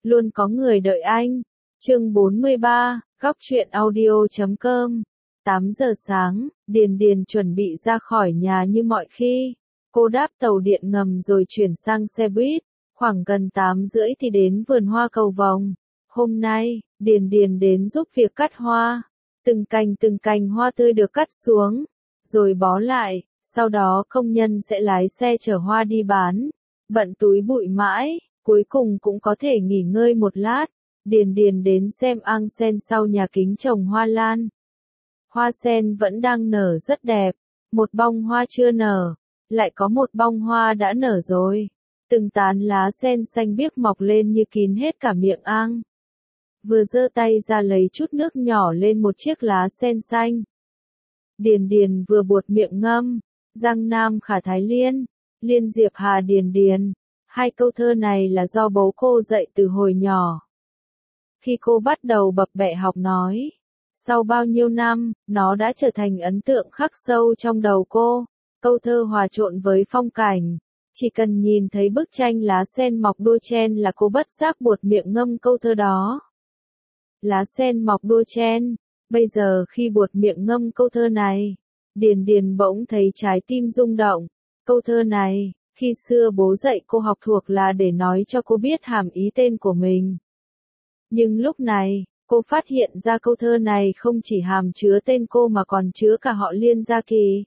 luôn có người đợi anh. Chương 43, góc truyện audio.com. 8 giờ sáng, Điền Điền chuẩn bị ra khỏi nhà như mọi khi. Cô đáp tàu điện ngầm rồi chuyển sang xe buýt. Khoảng gần 8 rưỡi thì đến vườn hoa cầu vồng. Hôm nay, Điền Điền đến giúp việc cắt hoa. Từng cành hoa tươi được cắt xuống, rồi bó lại. Sau đó công nhân sẽ lái xe chở hoa đi bán. Bận túi bụi mãi, cuối cùng cũng có thể nghỉ ngơi một lát. Điền Điền đến xem ang sen sau nhà kính trồng hoa lan. Hoa sen vẫn đang nở rất đẹp. Một bông hoa chưa nở, lại có một bông hoa đã nở rồi. Từng tán lá sen xanh biếc mọc lên như kín hết cả miệng ang. Vừa giơ tay ra lấy chút nước nhỏ lên một chiếc lá sen xanh. Điền Điền vừa buột miệng ngâm, Giang Nam Khả Thái Liên, Liên Diệp Hà Điền Điền. Hai câu thơ này là do bố cô dạy từ hồi nhỏ. Khi cô bắt đầu bập bẹ học nói, sau bao nhiêu năm, nó đã trở thành ấn tượng khắc sâu trong đầu cô. Câu thơ hòa trộn với phong cảnh. Chỉ cần nhìn thấy bức tranh lá sen mọc đua chen là cô bất giác buột miệng ngâm câu thơ đó. Lá sen mọc đua chen. Bây giờ khi buột miệng ngâm câu thơ này, Điền Điền bỗng thấy trái tim rung động. Câu thơ này, khi xưa bố dạy cô học thuộc là để nói cho cô biết hàm ý tên của mình. Nhưng lúc này, cô phát hiện ra câu thơ này không chỉ hàm chứa tên cô mà còn chứa cả họ Liên Gia Kỳ.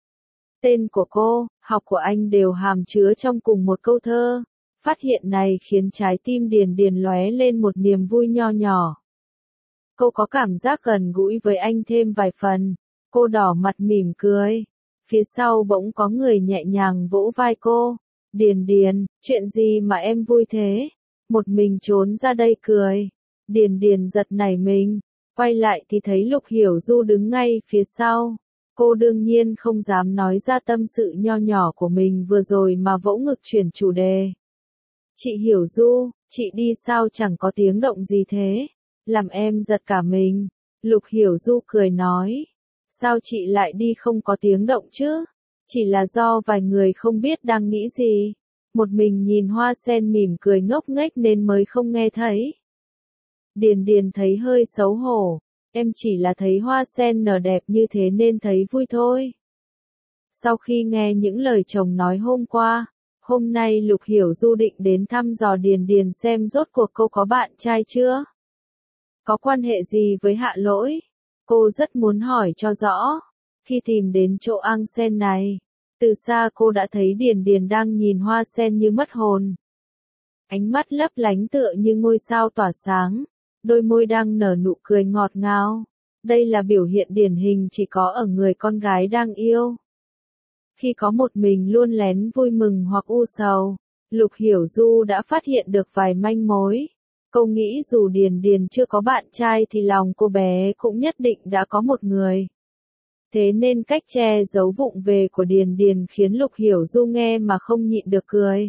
Tên của cô, học của anh đều hàm chứa trong cùng một câu thơ. Phát hiện này khiến trái tim Điền Điền lóe lên một niềm vui nho nhỏ. Cô có cảm giác gần gũi với anh thêm vài phần. Cô đỏ mặt mỉm cười. Phía sau bỗng có người nhẹ nhàng vỗ vai cô. Điền Điền, chuyện gì mà em vui thế? Một mình trốn ra đây cười. Điền Điền giật nảy mình. Quay lại thì thấy Lục Hiểu Du đứng ngay phía sau. Cô đương nhiên không dám nói ra tâm sự nho nhỏ của mình vừa rồi mà vỗ ngực chuyển chủ đề. Chị Hiểu Du, chị đi sao chẳng có tiếng động gì thế? Làm em giật cả mình. Lục Hiểu Du cười nói. Sao chị lại đi không có tiếng động chứ? Chỉ là do vài người không biết đang nghĩ gì. Một mình nhìn hoa sen mỉm cười ngốc nghếch nên mới không nghe thấy. Điền Điền thấy hơi xấu hổ. Em chỉ là thấy hoa sen nở đẹp như thế nên thấy vui thôi. Sau khi nghe những lời chồng nói hôm qua, hôm nay Lục Hiểu Du định đến thăm dò Điền Điền xem rốt cuộc cô có bạn trai chưa? Có quan hệ gì với Hạ Lỗi? Cô rất muốn hỏi cho rõ. Khi tìm đến chỗ ang sen này, từ xa cô đã thấy Điền Điền đang nhìn hoa sen như mất hồn. Ánh mắt lấp lánh tựa như ngôi sao tỏa sáng. Đôi môi đang nở nụ cười ngọt ngào. Đây là biểu hiện điển hình chỉ có ở người con gái đang yêu. Khi có một mình luôn lén vui mừng hoặc u sầu, Lục Hiểu Du đã phát hiện được vài manh mối. Cô nghĩ dù Điền Điền chưa có bạn trai thì lòng cô bé cũng nhất định đã có một người. Thế nên cách che giấu vụng về của Điền Điền khiến Lục Hiểu Du nghe mà không nhịn được cười.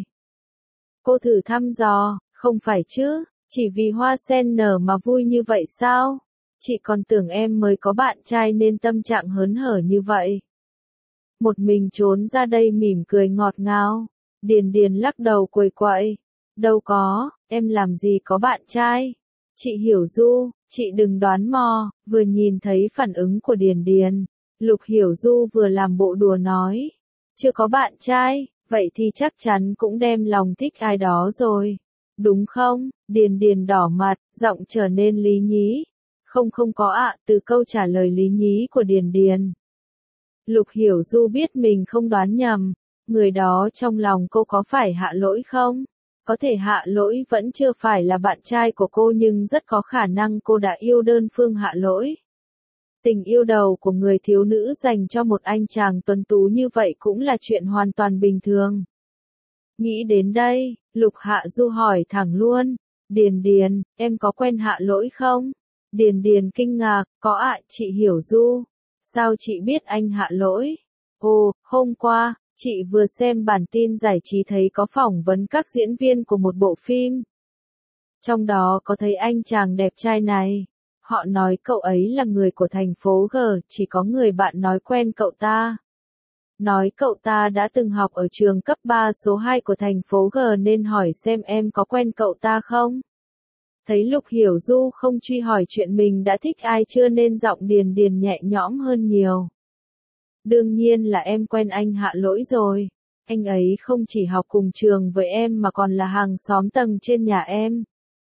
Cô thử thăm dò, không phải chứ? Chỉ vì hoa sen nở mà vui như vậy sao? Chị còn tưởng em mới có bạn trai nên tâm trạng hớn hở như vậy. Một mình trốn ra đây mỉm cười ngọt ngào. Điền Điền lắc đầu quầy quậy. Đâu có, em làm gì có bạn trai. Chị Hiểu Du, chị đừng đoán mò. Vừa nhìn thấy phản ứng của Điền Điền, Lục Hiểu Du vừa làm bộ đùa nói. Chưa có bạn trai, vậy thì chắc chắn cũng đem lòng thích ai đó rồi. Đúng không? Điền Điền đỏ mặt, giọng trở nên lý nhí. Không có ạ, từ câu trả lời lý nhí của Điền Điền. Lục Hiểu Du biết mình không đoán nhầm. Người đó trong lòng cô có phải Hạ Lỗi không? Có thể Hạ Lỗi vẫn chưa phải là bạn trai của cô nhưng rất có khả năng cô đã yêu đơn phương Hạ Lỗi. Tình yêu đầu của người thiếu nữ dành cho một anh chàng tuấn tú như vậy cũng là chuyện hoàn toàn bình thường. Nghĩ đến đây, Lục Hạ Du hỏi thẳng luôn. Điền Điền, em có quen Hạ Lỗi không? Điền Điền kinh ngạc, có ạ, chị Hiểu Du. Sao chị biết anh Hạ Lỗi? Ồ, hôm qua, chị vừa xem bản tin giải trí thấy có phỏng vấn các diễn viên của một bộ phim. Trong đó có thấy anh chàng đẹp trai này. Họ nói cậu ấy là người của thành phố G, chỉ có người bạn nói quen cậu ta. Nói cậu ta đã từng học ở trường cấp 3 số 2 của thành phố G nên hỏi xem em có quen cậu ta không? Thấy Lục Hiểu Du không truy hỏi chuyện mình đã thích ai chưa nên giọng Điền Điền nhẹ nhõm hơn nhiều. Đương nhiên là em quen anh Hạ Lỗi rồi. Anh ấy không chỉ học cùng trường với em mà còn là hàng xóm tầng trên nhà em.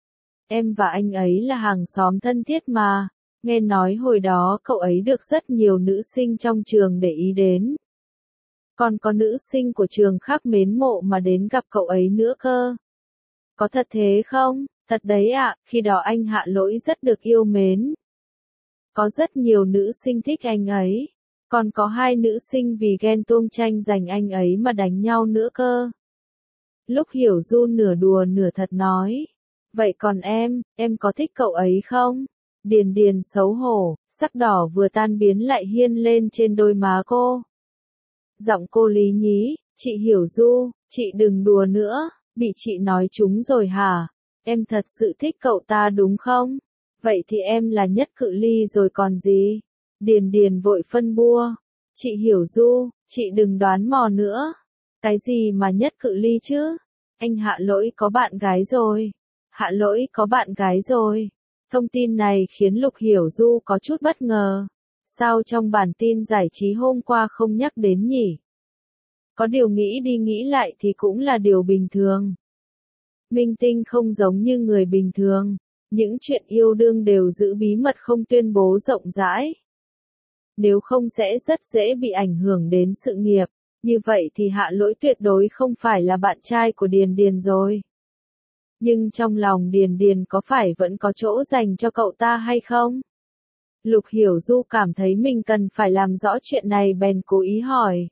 Em và anh ấy là hàng xóm thân thiết mà. Nghe nói hồi đó cậu ấy được rất nhiều nữ sinh trong trường để ý đến. Còn có nữ sinh của trường khác mến mộ mà đến gặp cậu ấy nữa cơ. Có thật thế không? Thật đấy ạ, khi đó anh Hạ Lỗi rất được yêu mến. Có rất nhiều nữ sinh thích anh ấy. Còn có 2 nữ sinh vì ghen tuông tranh giành anh ấy mà đánh nhau nữa cơ. Lúc Hiểu Du nửa đùa nửa thật nói. Vậy còn em có thích cậu ấy không? Điền Điền xấu hổ, sắc đỏ vừa tan biến lại hiên lên trên đôi má cô. Giọng cô lý nhí, chị Hiểu Du, chị đừng đùa nữa, bị chị nói trúng rồi hả? Em thật sự thích cậu ta đúng không? Vậy thì em là nhất cự ly rồi còn gì? Điền Điền vội phân bua. Chị Hiểu Du, chị đừng đoán mò nữa. Cái gì mà nhất cự ly chứ? Anh Hạ Lỗi có bạn gái rồi. Hạ Lỗi có bạn gái rồi. Thông tin này khiến Lục Hiểu Du có chút bất ngờ. Sao trong bản tin giải trí hôm qua không nhắc đến nhỉ? Có điều nghĩ đi nghĩ lại thì cũng là điều bình thường. Minh tinh không giống như người bình thường. Những chuyện yêu đương đều giữ bí mật không tuyên bố rộng rãi. Nếu không sẽ rất dễ bị ảnh hưởng đến sự nghiệp. Như vậy thì Hạ Lỗi tuyệt đối không phải là bạn trai của Điền Điền rồi. Nhưng trong lòng Điền Điền có phải vẫn có chỗ dành cho cậu ta hay không? Lục Hiểu Du cảm thấy mình cần phải làm rõ chuyện này bèn cố ý hỏi.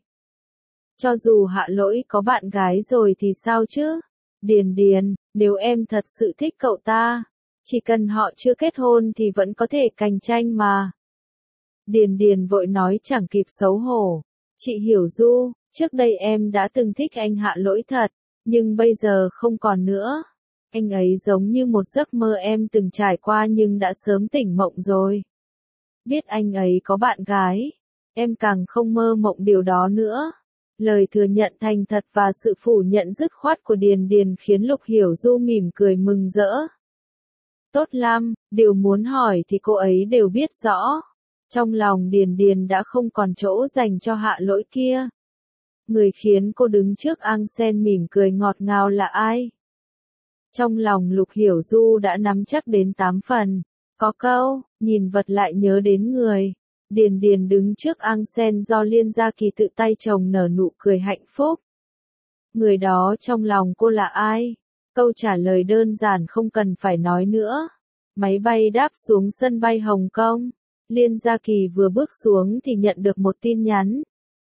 Cho dù Hạ Lỗi có bạn gái rồi thì sao chứ? Điền Điền, nếu em thật sự thích cậu ta, chỉ cần họ chưa kết hôn thì vẫn có thể cạnh tranh mà. Điền Điền vội nói chẳng kịp xấu hổ. Chị Hiểu Du, trước đây em đã từng thích anh Hạ Lỗi thật, nhưng bây giờ không còn nữa. Anh ấy giống như một giấc mơ em từng trải qua nhưng đã sớm tỉnh mộng rồi. Biết anh ấy có bạn gái, em càng không mơ mộng điều đó nữa. Lời thừa nhận thành thật và sự phủ nhận dứt khoát của Điền Điền khiến Lục Hiểu Du mỉm cười mừng rỡ. Tốt lắm, điều muốn hỏi thì cô ấy đều biết rõ. Trong lòng Điền Điền đã không còn chỗ dành cho Hạ Lỗi kia. Người khiến cô đứng trước Angsen mỉm cười ngọt ngào là ai? Trong lòng Lục Hiểu Du đã nắm chắc đến 8 phần. Có câu, nhìn vật lại nhớ đến người. Điền Điền đứng trước Angsen do Liên Gia Kỳ tự tay trồng nở nụ cười hạnh phúc. Người đó trong lòng cô là ai? Câu trả lời đơn giản không cần phải nói nữa. Máy bay đáp xuống sân bay Hồng Kông. Liên Gia Kỳ vừa bước xuống thì nhận được một tin nhắn.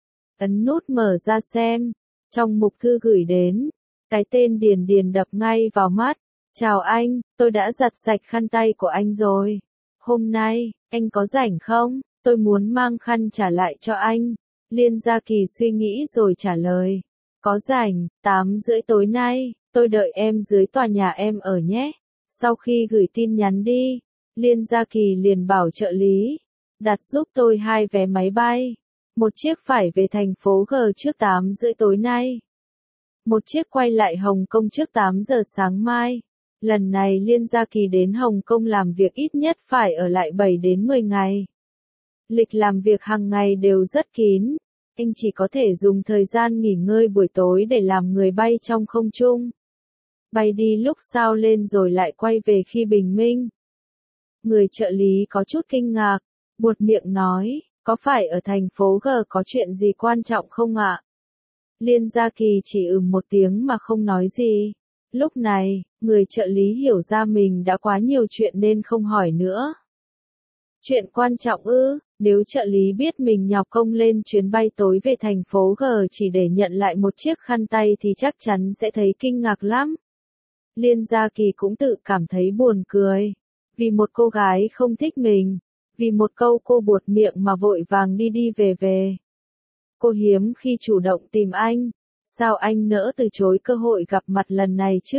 Ấn nút mở ra xem. Trong mục thư gửi đến, cái tên Điền Điền đập ngay vào mắt. Chào anh, tôi đã giặt sạch khăn tay của anh rồi. Hôm nay, anh có rảnh không? Tôi muốn mang khăn trả lại cho anh. Liên Gia Kỳ suy nghĩ rồi trả lời. Có rảnh, 8:30 tối nay, tôi đợi em dưới tòa nhà em ở nhé. Sau khi gửi tin nhắn đi, Liên Gia Kỳ liền bảo trợ lý. Đặt giúp tôi 2 vé máy bay. Một chiếc phải về thành phố G trước 8:30 tối nay. Một chiếc quay lại Hồng Kông trước 8 giờ sáng mai. Lần này Liên Gia Kỳ đến Hồng Kông làm việc ít nhất phải ở lại 7 đến 10 ngày. Lịch làm việc hàng ngày đều rất kín. Anh chỉ có thể dùng thời gian nghỉ ngơi buổi tối để làm người bay trong không trung. Bay đi lúc sao lên rồi lại quay về khi bình minh. Người trợ lý có chút kinh ngạc, buột miệng nói, có phải ở thành phố G có chuyện gì quan trọng không ạ? Liên Gia Kỳ chỉ một tiếng mà không nói gì. Lúc này, người trợ lý hiểu ra mình đã quá nhiều chuyện nên không hỏi nữa. Chuyện quan trọng ư? Nếu trợ lý biết mình nhọc công lên chuyến bay tối về thành phố G chỉ để nhận lại một chiếc khăn tay thì chắc chắn sẽ thấy kinh ngạc lắm. Liên Gia Kỳ cũng tự cảm thấy buồn cười. Vì một cô gái không thích mình. Vì một câu cô buột miệng mà vội vàng đi về. Cô hiếm khi chủ động tìm anh. Sao anh nỡ từ chối cơ hội gặp mặt lần này chứ?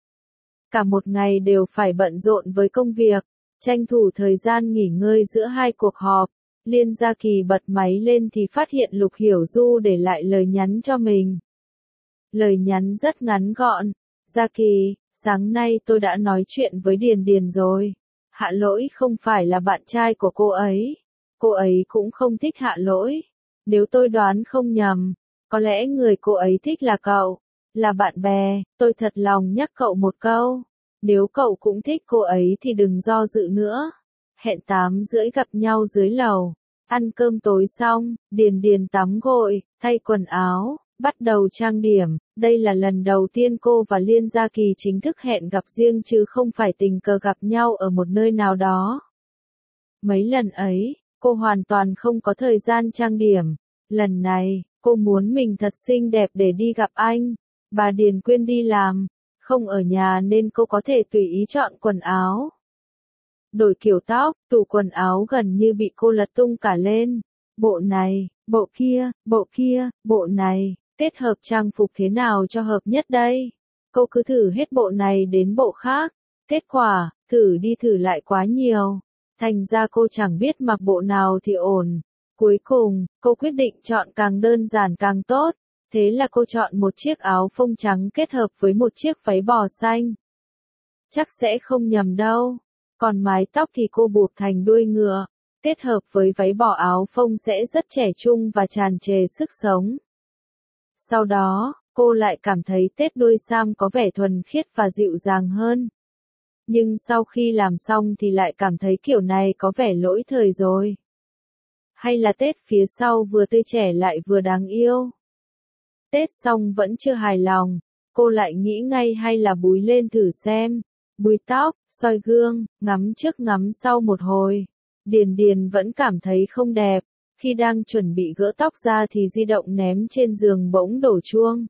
Cả một ngày đều phải bận rộn với công việc. Tranh thủ thời gian nghỉ ngơi giữa 2 cuộc họp. Liên Gia Kỳ bật máy lên thì phát hiện Lục Hiểu Du để lại lời nhắn cho mình. Lời nhắn rất ngắn gọn. Gia Kỳ, Sáng nay tôi đã nói chuyện với Điền Điền rồi. Hạ Lỗi không phải là bạn trai của cô ấy. Cô ấy cũng không thích Hạ Lỗi. Nếu tôi đoán không nhầm, có lẽ người cô ấy thích là cậu. Là bạn bè, tôi thật lòng nhắc cậu một câu. Nếu cậu cũng thích cô ấy thì đừng do dự nữa. Hẹn 8:30 gặp nhau dưới lầu. Ăn cơm tối xong, Điền Điền tắm gội, thay quần áo, bắt đầu trang điểm. Đây là lần đầu tiên cô và Liên Gia Kỳ chính thức hẹn gặp riêng chứ không phải tình cờ gặp nhau ở một nơi nào đó. Mấy lần ấy, cô hoàn toàn không có thời gian trang điểm. Lần này, cô muốn mình thật xinh đẹp để đi gặp anh. Bà Điền Quyên đi làm, không ở nhà nên cô có thể tùy ý chọn quần áo. Đổi kiểu tóc, tủ quần áo gần như bị cô lật tung cả lên. Bộ này, bộ kia, bộ này, kết hợp trang phục thế nào cho hợp nhất đây? Cô cứ thử hết bộ này đến bộ khác. Kết quả, thử đi thử lại quá nhiều. Thành ra cô chẳng biết mặc bộ nào thì ổn. Cuối cùng, cô quyết định chọn càng đơn giản càng tốt. Thế là cô chọn một chiếc áo phông trắng kết hợp với một chiếc váy bò xanh. Chắc sẽ không nhầm đâu. Còn mái tóc thì cô buộc thành đuôi ngựa. Kết hợp với váy bò áo phông sẽ rất trẻ trung và tràn trề sức sống. Sau đó, cô lại cảm thấy tết đuôi sam có vẻ thuần khiết và dịu dàng hơn. Nhưng sau khi làm xong thì lại cảm thấy kiểu này có vẻ lỗi thời rồi. Hay là tết phía sau vừa tươi trẻ lại vừa đáng yêu. Tết xong vẫn chưa hài lòng, cô lại nghĩ ngay hay là búi lên thử xem. Búi tóc, soi gương, ngắm trước ngắm sau một hồi. Điền Điền vẫn cảm thấy không đẹp. Khi đang chuẩn bị gỡ tóc ra thì di động ném trên giường bỗng đổ chuông.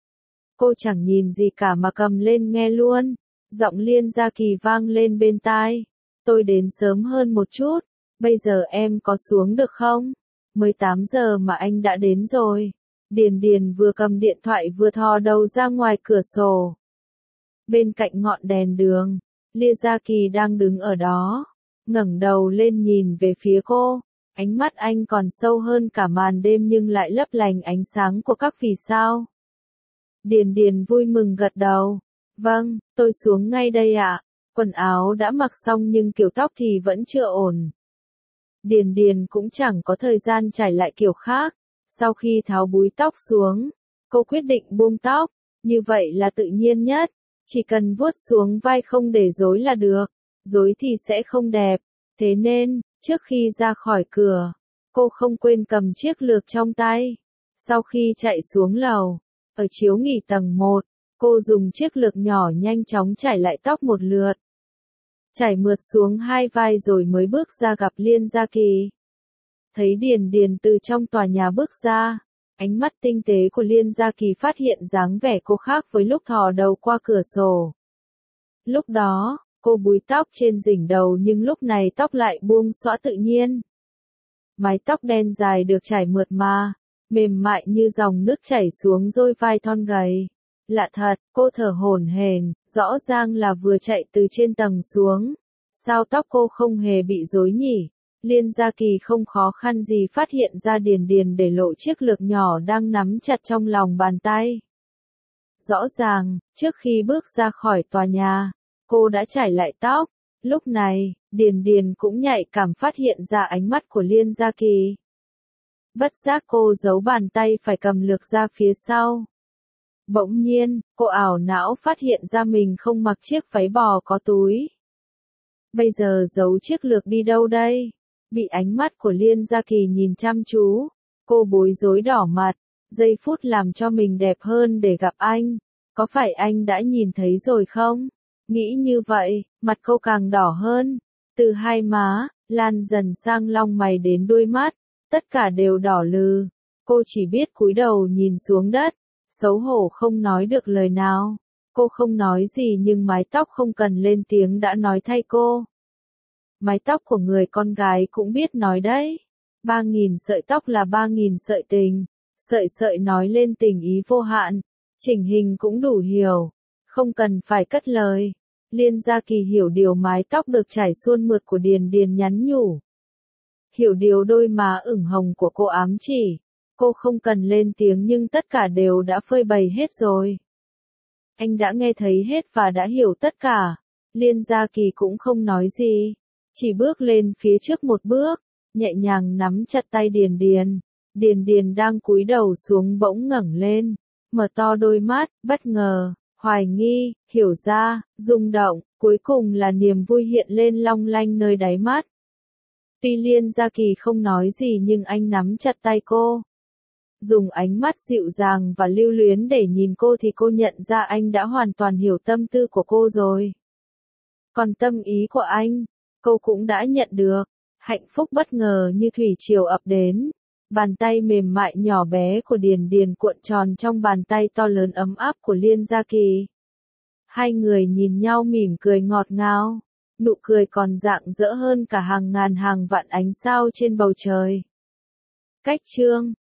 Cô chẳng nhìn gì cả mà cầm lên nghe luôn. Giọng Liên Gia Kỳ vang lên bên tai. Tôi đến sớm hơn một chút. Bây giờ em có xuống được không? Mới 8 giờ mà anh đã đến rồi. Điền Điền vừa cầm điện thoại vừa thò đầu ra ngoài cửa sổ. Bên cạnh ngọn đèn đường, Liên Gia Kỳ đang đứng ở đó. Ngẩng đầu lên nhìn về phía cô. Ánh mắt anh còn sâu hơn cả màn đêm nhưng lại lấp lánh ánh sáng của các vì sao. Điền Điền vui mừng gật đầu. Vâng, tôi xuống ngay đây ạ. Quần áo đã mặc xong nhưng kiểu tóc thì vẫn chưa ổn. Điền Điền cũng chẳng có thời gian trải lại kiểu khác. Sau khi tháo búi tóc xuống, cô quyết định buông tóc. Như vậy là tự nhiên nhất. Chỉ cần vuốt xuống vai không để rối là được. Rối thì sẽ không đẹp. Thế nên, trước khi ra khỏi cửa, cô không quên cầm chiếc lược trong tay. Sau khi chạy xuống lầu, ở chiếu nghỉ tầng 1, cô dùng chiếc lược nhỏ nhanh chóng chải lại tóc một lượt. Chải mượt xuống hai vai rồi mới bước ra gặp Liên Gia Kỳ. Thấy Điền Điền từ trong tòa nhà bước ra, ánh mắt tinh tế của Liên Gia Kỳ phát hiện dáng vẻ cô khác với lúc thò đầu qua cửa sổ. Lúc đó, cô búi tóc trên đỉnh đầu nhưng lúc này tóc lại buông xõa tự nhiên. Mái tóc đen dài được chải mượt mà, mềm mại như dòng nước chảy xuống đôi vai thon gầy. Lạ thật, cô thở hổn hển, rõ ràng là vừa chạy từ trên tầng xuống. Sao tóc cô không hề bị rối nhỉ? Liên Gia Kỳ không khó khăn gì phát hiện ra Điền Điền để lộ chiếc lược nhỏ đang nắm chặt trong lòng bàn tay. Rõ ràng, trước khi bước ra khỏi tòa nhà, cô đã chải lại tóc. Lúc này, Điền Điền cũng nhạy cảm phát hiện ra ánh mắt của Liên Gia Kỳ. Bất giác cô giấu bàn tay phải cầm lược ra phía sau. Bỗng nhiên, cô ảo não phát hiện ra mình không mặc chiếc váy bò có túi. Bây giờ giấu chiếc lược đi đâu đây? Bị ánh mắt của Liên Gia Kỳ nhìn chăm chú, cô bối rối đỏ mặt, giây phút làm cho mình đẹp hơn để gặp anh. Có phải anh đã nhìn thấy rồi không? Nghĩ như vậy, mặt cô càng đỏ hơn. Từ hai má, lan dần sang long mày đến đuôi mắt, tất cả đều đỏ lừ. Cô chỉ biết cúi đầu nhìn xuống đất, xấu hổ không nói được lời nào. Cô không nói gì nhưng mái tóc không cần lên tiếng đã nói thay cô. Mái tóc của người con gái cũng biết nói đấy. 3.000 sợi tóc là 3.000 sợi tình. Sợi sợi nói lên tình ý vô hạn. Chỉnh hình cũng đủ hiểu. Không cần phải cất lời. Liên Gia Kỳ hiểu điều mái tóc được trải suôn mượt của Điền Điền nhắn nhủ. Hiểu điều đôi má ửng hồng của cô ám chỉ. Cô không cần lên tiếng nhưng tất cả đều đã phơi bày hết rồi. Anh đã nghe thấy hết và đã hiểu tất cả. Liên Gia Kỳ cũng không nói gì, chỉ bước lên phía trước một bước, nhẹ nhàng nắm chặt tay Điền Điền. Điền Điền đang cúi đầu xuống bỗng ngẩng lên, mở to đôi mắt, bất ngờ, hoài nghi, hiểu ra, rung động, cuối cùng là niềm vui hiện lên long lanh nơi đáy mắt. Tuy Liên Gia Kỳ không nói gì nhưng anh nắm chặt tay cô. Dùng ánh mắt dịu dàng và lưu luyến để nhìn cô thì cô nhận ra anh đã hoàn toàn hiểu tâm tư của cô rồi. Còn tâm ý của anh, cô cũng đã nhận được. Hạnh phúc bất ngờ như thủy triều ập đến. Bàn tay mềm mại nhỏ bé của Điền Điền cuộn tròn trong bàn tay to lớn ấm áp của Liên Gia Kỳ. Hai người nhìn nhau mỉm cười ngọt ngào. Nụ cười còn rạng rỡ hơn cả hàng ngàn hàng vạn ánh sao trên bầu trời. Cách chương